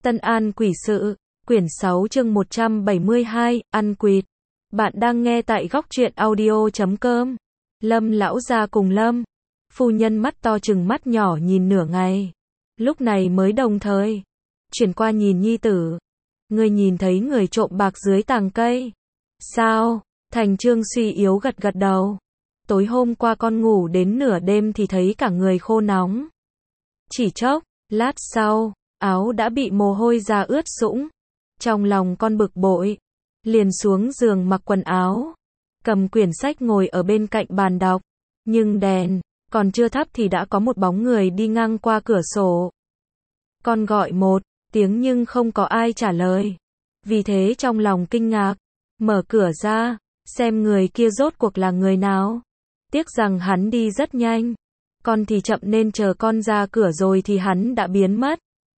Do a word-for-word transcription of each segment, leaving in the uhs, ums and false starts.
Tân An Quỷ Sự, quyển sáu chương một trăm bảy mươi hai, ăn quỵt. Bạn đang nghe tại góc truyện audio chấm com. Lâm lão gia cùng Lâm phu nhân mắt to chừng mắt nhỏ nhìn nửa ngày. Lúc này mới đồng thời chuyển qua nhìn nhi tử. Ngươi nhìn thấy người trộm bạc dưới tàng cây sao? Thành Trương suy yếu gật gật đầu. Tối hôm qua con ngủ đến nửa đêm thì thấy cả người khô nóng. Chỉ chốc lát sau, áo đã bị mồ hôi ra ướt sũng. Trong lòng con bực bội, liền xuống giường mặc quần áo, cầm quyển sách ngồi ở bên cạnh bàn đọc. Nhưng đèn còn chưa thắp thì đã có một bóng người đi ngang qua cửa sổ. Con gọi một tiếng nhưng không có ai trả lời. Vì thế trong lòng kinh ngạc, mở cửa ra, xem người kia rốt cuộc là người nào. Tiếc rằng hắn đi rất nhanh. Con thì chậm nên chờ con ra cửa rồi thì hắn đã biến mất.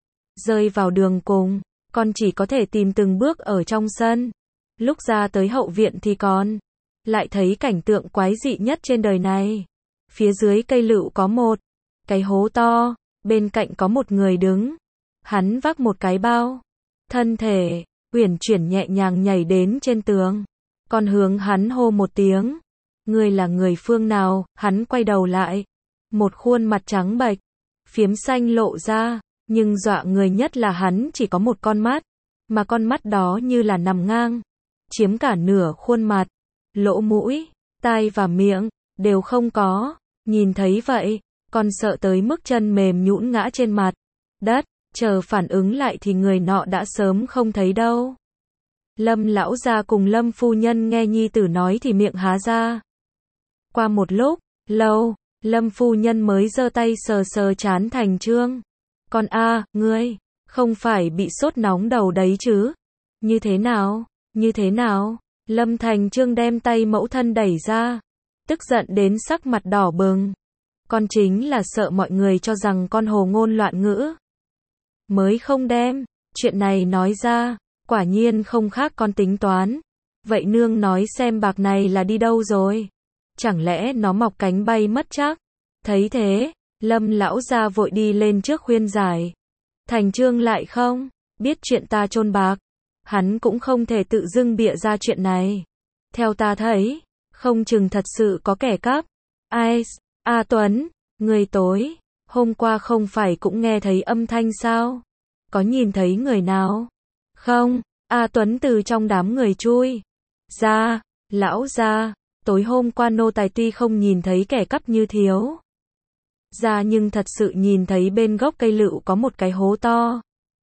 Rơi vào đường cùng, con chỉ có thể tìm từng bước ở trong sân. Lúc ra tới hậu viện thì con lại thấy cảnh tượng quái dị nhất trên đời này. Phía dưới cây lựu có một cái hố to, bên cạnh có một người đứng. Hắn vác một cái bao, thân thể uyển chuyển nhẹ nhàng nhảy đến trên tường. Con hướng hắn hô một tiếng. Ngươi là người phương nào? Hắn quay đầu lại, một khuôn mặt trắng bệch, phiếm xanh lộ ra, nhưng dọa người nhất là hắn chỉ có một con mắt, mà con mắt đó như là nằm ngang, chiếm cả nửa khuôn mặt, lỗ mũi, tai và miệng đều không có. Nhìn thấy vậy, con sợ tới mức chân mềm nhũn ngã trên mặt đất, chờ phản ứng lại thì người nọ đã sớm không thấy đâu. Lâm lão gia cùng Lâm phu nhân nghe nhi tử nói thì miệng há ra. Qua một lúc lâu, Lâm phu nhân mới giơ tay sờ sờ trán Thành Trương. Con a, ngươi không phải bị sốt nóng đầu đấy chứ? Như thế nào? Như thế nào? Lâm Thành Trương đem tay mẫu thân đẩy ra, tức giận đến sắc mặt đỏ bừng. Con chính là sợ mọi người cho rằng con hồ ngôn loạn ngữ, mới không đem chuyện này nói ra. Quả nhiên không khác con tính toán. Vậy nương nói xem bạc này là đi đâu rồi? Chẳng lẽ nó mọc cánh bay mất chắc? Thấy thế, Lâm lão gia vội đi lên trước khuyên giải. Thành Trương lại không biết chuyện ta chôn bạc, hắn cũng không thể tự dưng bịa ra chuyện này. Theo ta thấy, không chừng thật sự có kẻ cắp. Ai, A Tuấn, người tối hôm qua không phải cũng nghe thấy âm thanh sao? Có nhìn thấy người nào? Không. A Tuấn từ trong đám người chui ra. Lão gia, tối hôm qua nô tài tuy không nhìn thấy kẻ cắp như thiếu ra nhưng thật sự nhìn thấy bên gốc cây lựu có một cái hố to.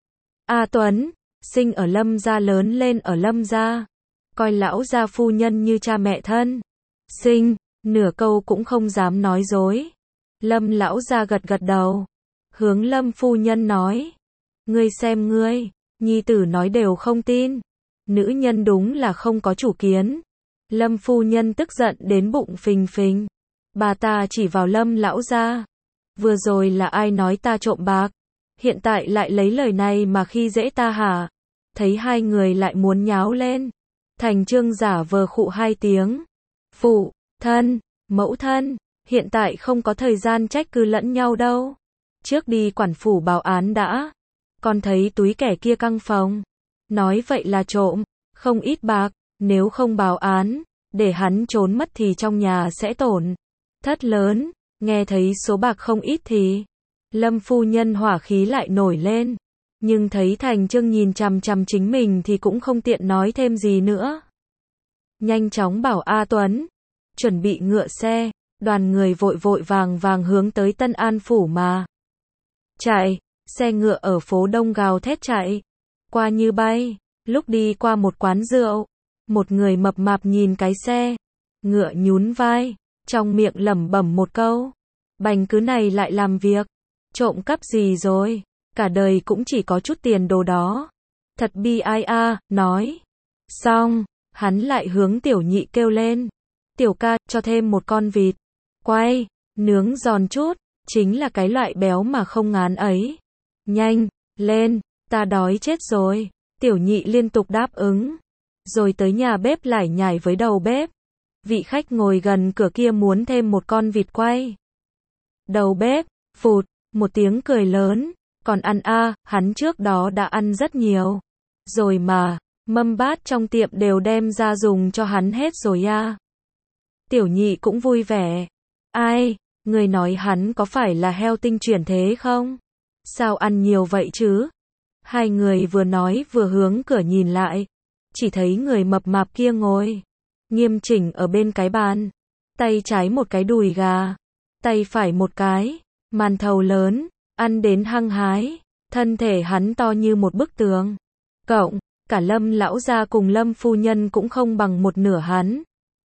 A Tuấn, sinh ở Lâm gia lớn lên ở Lâm gia, coi lão gia phu nhân như cha mẹ thân sinh, nửa câu cũng không dám nói dối. Lâm lão gia gật gật đầu, hướng Lâm phu nhân nói. Ngươi xem ngươi, nhi tử nói đều không tin. Nữ nhân đúng là không có chủ kiến. Lâm phu nhân tức giận đến bụng phình phình. Bà ta chỉ vào Lâm lão gia. Vừa rồi là ai nói ta trộm bạc? Hiện tại lại lấy lời này mà khi dễ ta hả? Thấy hai người lại muốn nháo lên. Thành Trương giả vờ khụ hai tiếng. Phụ thân, mẫu thân, hiện tại không có thời gian trách cứ lẫn nhau đâu. Trước đi quản phủ báo án đã. Con thấy túi kẻ kia căng phòng. Nói vậy là trộm, không ít bạc, nếu không báo án, để hắn trốn mất thì trong nhà sẽ tổn thất lớn. Nghe thấy số bạc không ít thì Lâm phu nhân hỏa khí lại nổi lên. Nhưng thấy Thành Trương nhìn chằm chằm chính mình thì cũng không tiện nói thêm gì nữa. Nhanh chóng bảo A Tuấn chuẩn bị ngựa xe. Đoàn người vội vội vàng vàng hướng tới Tân An phủ mà chạy. Xe ngựa ở phố Đông gào thét chạy qua như bay. Lúc đi qua một quán rượu, một người mập mạp nhìn cái xe ngựa nhún vai, trong miệng lẩm bẩm một câu. Bành cứ này lại làm việc trộm cắp gì rồi? Cả đời cũng chỉ có chút tiền đồ đó. Thật bi ai a. Nói xong, hắn lại hướng Tiểu Nhị kêu lên. Tiểu ca, cho thêm một con vịt quay nướng giòn chút, chính là cái loại béo mà không ngán ấy. Nhanh lên, ta đói chết rồi. Tiểu Nhị liên tục đáp ứng. Rồi tới nhà bếp lải nhải với đầu bếp. Vị khách ngồi gần cửa kia muốn thêm một con vịt quay. Đầu bếp phụt một tiếng cười lớn. Còn ăn a, hắn trước đó đã ăn rất nhiều. Rồi mà, mâm bát trong tiệm đều đem ra dùng cho hắn hết rồi a. Tiểu nhị cũng vui vẻ. Ai, người nói hắn có phải là heo tinh chuyển thế không? Sao ăn nhiều vậy chứ? Hai người vừa nói vừa hướng cửa nhìn lại. Chỉ thấy người mập mạp kia ngồi nghiêm chỉnh ở bên cái bàn. Tay trái một cái đùi gà, tay phải một cái màn thầu lớn, ăn đến hăng hái. Thân thể hắn to như một bức tường. Cộng, cả Lâm lão gia cùng Lâm phu nhân cũng không bằng một nửa hắn.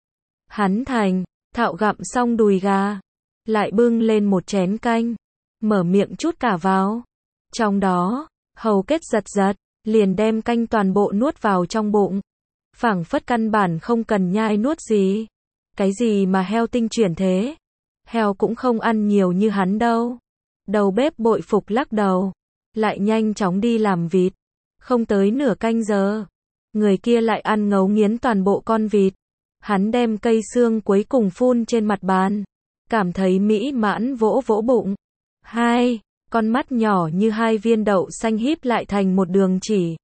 Hắn thành thạo gặm xong đùi gà, lại bưng lên một chén canh, mở miệng chút cả vào. Trong đó, hầu kết giật giật, liền đem canh toàn bộ nuốt vào trong bụng. Phảng phất căn bản không cần nhai nuốt gì. Cái gì mà heo tinh chuyển thế? Heo cũng không ăn nhiều như hắn đâu. Đầu bếp bội phục lắc đầu, lại nhanh chóng đi làm vịt. Không tới nửa canh giờ, người kia lại ăn ngấu nghiến toàn bộ con vịt. Hắn đem cây xương cuối cùng phun trên mặt bàn, cảm thấy mỹ mãn vỗ vỗ bụng. Hai, con mắt nhỏ như hai viên đậu xanh híp lại thành một đường chỉ.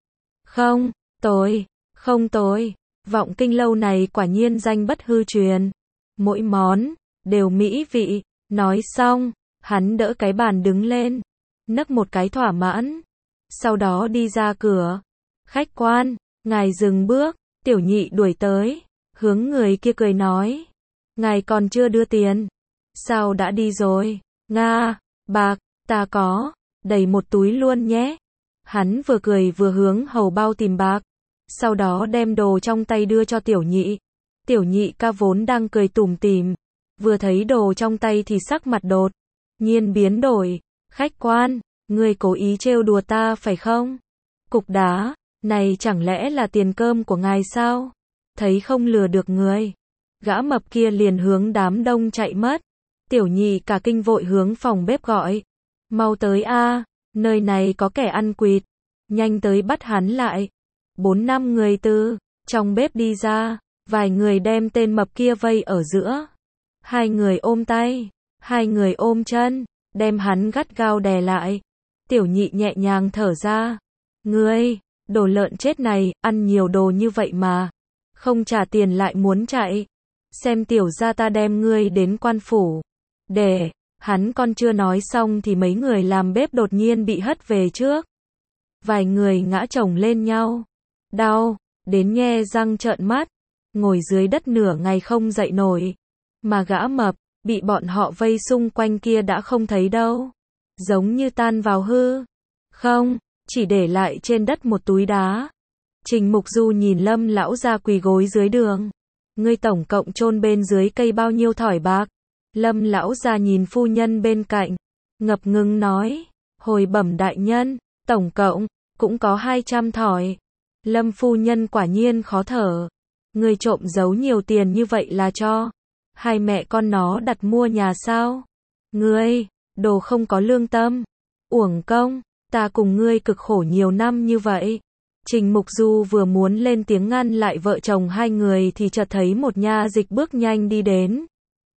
Không, tồi, không tồi, Vọng Kinh lâu này quả nhiên danh bất hư truyền. Mỗi món, đều mỹ vị. Nói xong, hắn đỡ cái bàn đứng lên, nấc một cái thỏa mãn. Sau đó đi ra cửa. Khách quan, ngài dừng bước, tiểu nhị đuổi tới, hướng người kia cười nói. Ngài còn chưa đưa tiền. Sao đã đi rồi? Nga, bạc, ta có, đầy một túi luôn nhé. Hắn vừa cười vừa hướng hầu bao tìm bạc. Sau đó đem đồ trong tay đưa cho tiểu nhị. Tiểu nhị ca vốn đang cười tủm tỉm, vừa thấy đồ trong tay thì sắc mặt đột nhiên biến đổi. Khách quan, người cố ý trêu đùa ta phải không? Cục đá, này chẳng lẽ là tiền cơm của ngài sao? Thấy không lừa được người, gã mập kia liền hướng đám đông chạy mất. Tiểu nhị cả kinh vội hướng phòng bếp gọi. Mau tới a, nơi này có kẻ ăn quỵt. Nhanh tới bắt hắn lại. Bốn năm người từ trong bếp đi ra, vài người đem tên mập kia vây ở giữa. Hai người ôm tay, hai người ôm chân, đem hắn gắt gao đè lại. Tiểu nhị nhẹ nhàng thở ra. Ngươi, đồ lợn chết này, ăn nhiều đồ như vậy mà không trả tiền lại muốn chạy. Xem tiểu gia ta đem ngươi đến quan phủ. Để, hắn còn chưa nói xong thì mấy người làm bếp đột nhiên bị hất về trước. Vài người ngã chồng lên nhau. Đau, đến nhe răng trợn mắt. Ngồi dưới đất nửa ngày không dậy nổi. Mà gã mập, bị bọn họ vây xung quanh kia đã không thấy đâu. Giống như tan vào hư. Không, chỉ để lại trên đất một túi đá. Trình Mục Du nhìn Lâm lão gia quỳ gối dưới đường. Ngươi tổng cộng chôn bên dưới cây bao nhiêu thỏi bạc? Lâm lão gia nhìn phu nhân bên cạnh, ngập ngừng nói, hồi bẩm đại nhân, tổng cộng cũng có hai trăm thỏi. Lâm phu nhân quả nhiên khó thở. Ngươi trộm giấu nhiều tiền như vậy là cho hai mẹ con nó đặt mua nhà sao? Ngươi, đồ không có lương tâm, uổng công, ta cùng ngươi cực khổ nhiều năm như vậy. Trình Mục Du vừa muốn lên tiếng ngăn lại vợ chồng hai người thì chợt thấy một nha dịch bước nhanh đi đến.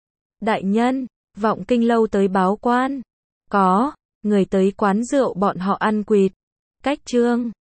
Đại nhân, Vọng Kinh lâu tới báo quan. Có, người tới quán rượu bọn họ ăn quỵt. Cách trương.